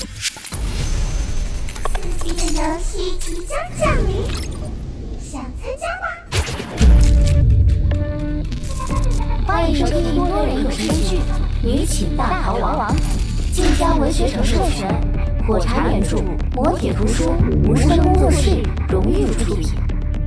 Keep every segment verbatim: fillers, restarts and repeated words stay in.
刺激的游戏即将降临，想参加吗？欢迎收听多人有声剧《女寝大逃亡》，晋江文学城授权，火柴原著，磨铁图书，无声工作室荣誉出品。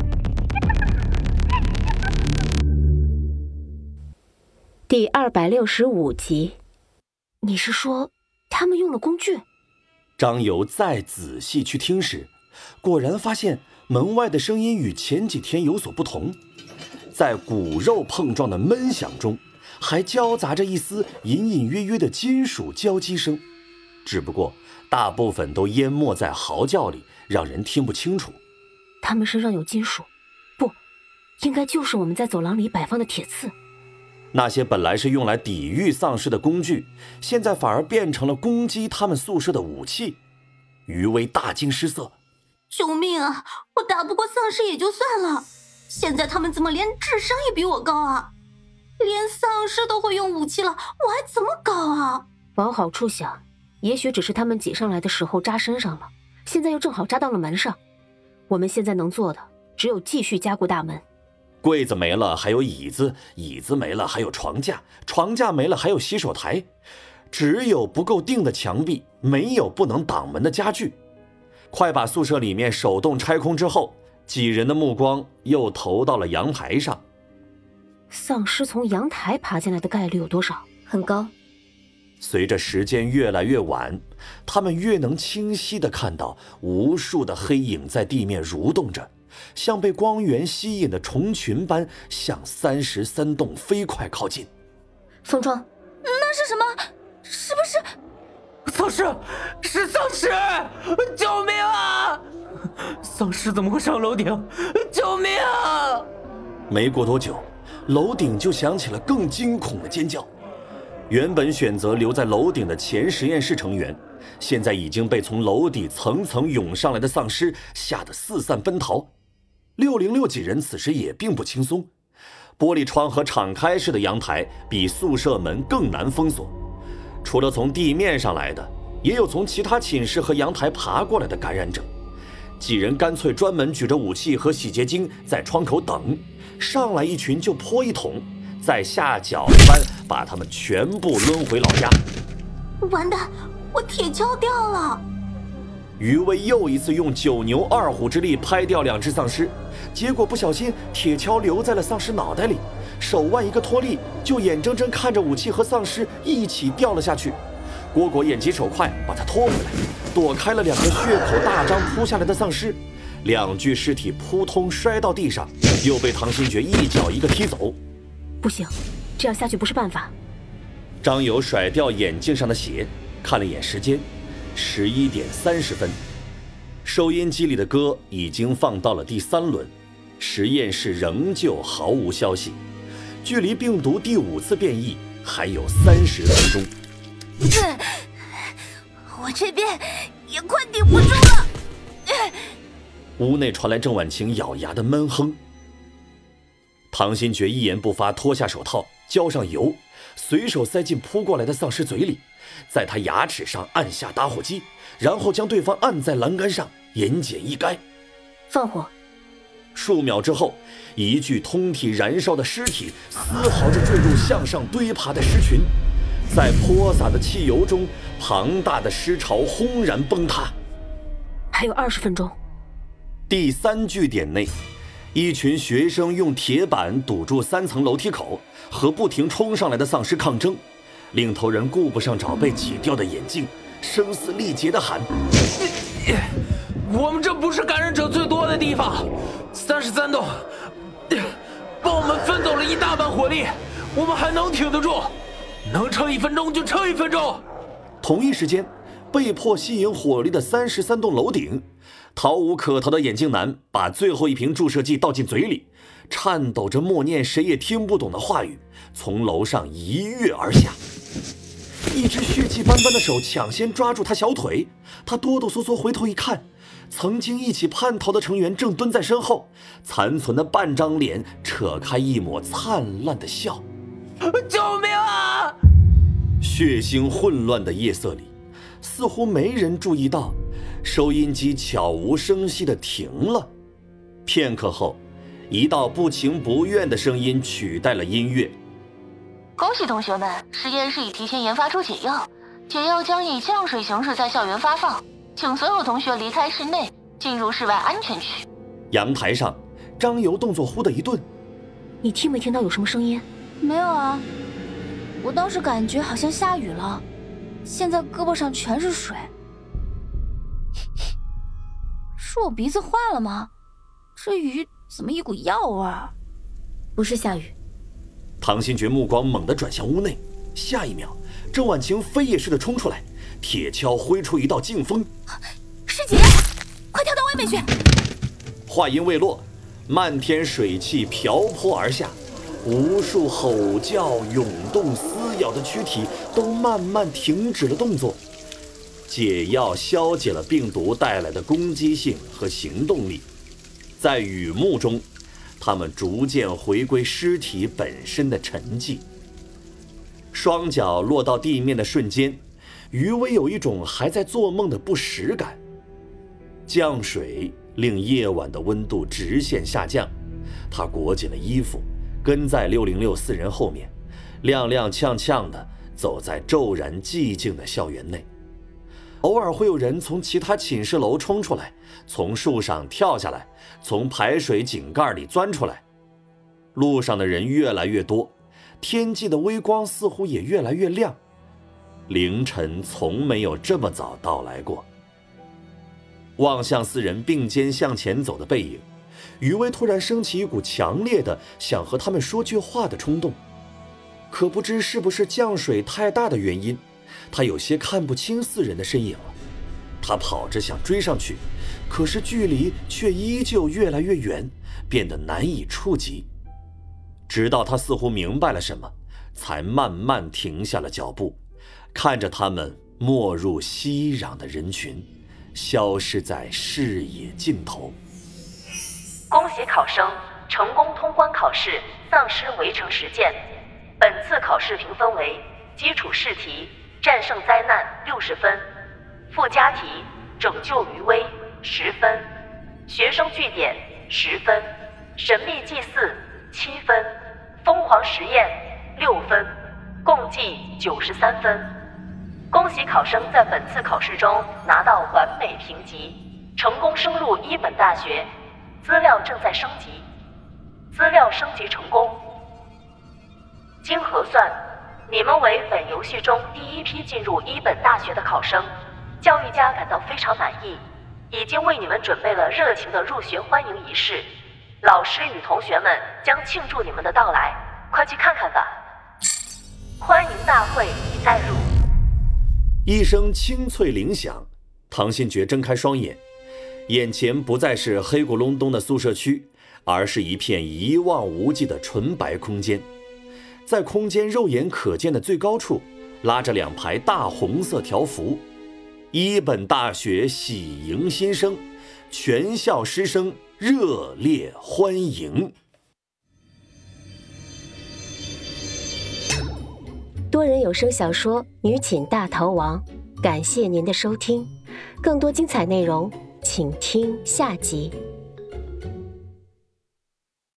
第二百六十五集。你是说他们用了工具？ 张游再仔细去听时，果然发现门外的声音与前几天有所不同，在骨肉碰撞的闷响中，还交杂着一丝隐隐约约的金属交击声，只不过大部分都淹没在嚎叫里，让人听不清楚。 他们身上有金属？不，应该就是我们在走廊里摆放的铁刺。 那些本来是用来抵御丧尸的工具，现在反而变成了攻击他们宿舍的武器。余威大惊失色， 救命啊！我打不过丧尸也就算了，现在他们怎么连智商也比我高啊？连丧尸都会用武器了，我还怎么搞啊？ 往好处想，也许只是他们挤上来的时候扎身上了，现在又正好扎到了门上。我们现在能做的只有继续加固大门。 柜子没了还有椅子，椅子没了还有床架，床架没了还有洗手台，只有不够硬的墙壁，没有不能挡门的家具。快把宿舍里面手动拆空之后，几人的目光又投到了阳台上。 丧尸从阳台爬进来的概率有多少？ 很高。 随着时间越来越晚，他们越能清晰地看到无数的黑影在地面蠕动着，像被光源吸引的虫群般向三十三栋飞快靠近。 风窗， 那是什么？是不是丧尸？是丧尸！救命啊！丧尸怎么会上楼顶？救命啊！ 没过多久，楼顶就响起了更惊恐的尖叫。原本选择留在楼顶的前实验室成员，现在已经被从楼底层层涌上来的丧尸吓得四散奔逃。六零六几人此时也并不轻松，玻璃窗和敞开式的阳台比宿舍门更难封锁，除了从地面上来的，也有从其他寝室和阳台爬过来的感染者。几人干脆专门举着武器和洗洁精在窗口等，上来一群就泼一桶，再下脚一般把他们全部抡回老家。 完蛋，我铁锹掉了。 余威又一次用九牛二虎之力拍掉两只丧尸，结果不小心铁锹留在了丧尸脑袋里，手腕一个脱力，就眼睁睁看着武器和丧尸一起掉了下去。蝈蝈眼疾手快，把他拖回来，躲开了两个血口大张扑下来的丧尸，两具尸体扑通摔到地上，又被唐新觉一脚一个踢走。 不行，这样下去不是办法。 张友甩掉眼镜上的血，看了一眼时间，十一点三十分。收音机里的歌已经放到了第三轮，实验室仍旧毫无消息，距离病毒第五次变异还有三十分钟。 我这边也快顶不住了。 屋内传来郑婉晴咬牙的闷哼。唐新觉一言不发，脱下手套，浇上油，随手塞进扑过来的丧尸嘴里，在他牙齿上按下打火机，然后将对方按在栏杆上，言简意赅。 放火。 数秒之后，一具通体燃烧的尸体嘶嚎着坠入向上堆爬的尸群，在泼洒的汽油中，庞大的尸潮轰然崩塌。 还有二十分钟。 第三据点内，一群学生用铁板堵住三层楼梯口，和不停冲上来的丧尸抗争。领头人顾不上找被挤掉的眼镜，声嘶力竭地喊： 我们这不是感染者最多的地方，三十三栋帮我们分走了一大半火力，我们还能挺得住，能撑一分钟就撑一分钟。 同一时间，被迫吸引火力的三十三栋楼顶，逃无可逃的眼镜男把最后一瓶注射剂倒进嘴里，颤抖着默念谁也听不懂的话语，从楼上一跃而下。一只血迹斑斑的手抢先抓住他小腿，他哆哆嗦嗦回头一看，曾经一起叛逃的成员正蹲在身后，残存的半张脸扯开一抹灿烂的笑。 救命啊！ 血腥混乱的夜色里， 似乎没人注意到，收音机悄无声息地停了。片刻后，一道不情不愿的声音取代了音乐。 恭喜同学们，实验室已提前研发出解药，解药将以降水形式在校园发放，请所有同学离开室内，进入室外安全区。 阳台上，张游动作忽的一顿。 你听没听到有什么声音？ 没有啊，我当时感觉好像下雨了，现在胳膊上全是水。是我鼻子坏了吗？这雨怎么一股药味儿？ 不是下雨。 唐新觉目光猛地转向屋内，下一秒，郑婉晴飞也似的冲出来，铁锹挥出一道劲风。 师姐，快跳到外面去！ 话音未落，漫天水汽瓢泼而下，无数吼叫、涌动、撕咬的躯体都慢慢停止了动作。解药消解了病毒带来的攻击性和行动力，在雨幕中，他们逐渐回归尸体本身的沉寂。双脚落到地面的瞬间，余威有一种还在做梦的不实感。降水令夜晚的温度直线下降，他裹紧了衣服，跟在六零六四人后面，踉踉跄跄地走在骤然寂静的校园内。偶尔会有人从其他寝室楼冲出来，从树上跳下来，从排水井盖里钻出来。路上的人越来越多，天际的微光似乎也越来越亮。凌晨从没有这么早到来过。望向四人并肩向前走的背影，余威突然升起一股强烈的想和他们说句话的冲动。可不知是不是降水太大的原因，他有些看不清四人的身影了。他跑着想追上去，可是距离却依旧越来越远，变得难以触及。直到他似乎明白了什么，才慢慢停下了脚步，看着他们没入熙攘的人群，消失在视野尽头。 恭喜考生成功通关考试丧尸围城实践。本次考试评分为基础试题战胜灾难六十分，附加题拯救余威十分，学生据点十分，神秘祭祀七分，疯狂实验六分，共计九十三分。恭喜考生在本次考试中拿到完美评级，成功升入一本大学，资料正在升级，资料升级成功。经核算，你们为本游戏中第一批进入一本大学的考生，教育家感到非常满意，已经为你们准备了热情的入学欢迎仪式，老师与同学们将庆祝你们的到来，快去看看吧。欢迎大会已载入。 一声清脆铃响，唐新觉睁开双眼，眼前不再是黑咕隆咚的宿舍区，而是一片一望无际的纯白空间。在空间肉眼可见的最高处，拉着两排大红色条幅，一本大学喜迎新生，全校师生热烈欢迎。 多人有声小说《女寝大逃亡》，感谢您的收听，更多精彩内容请听下集。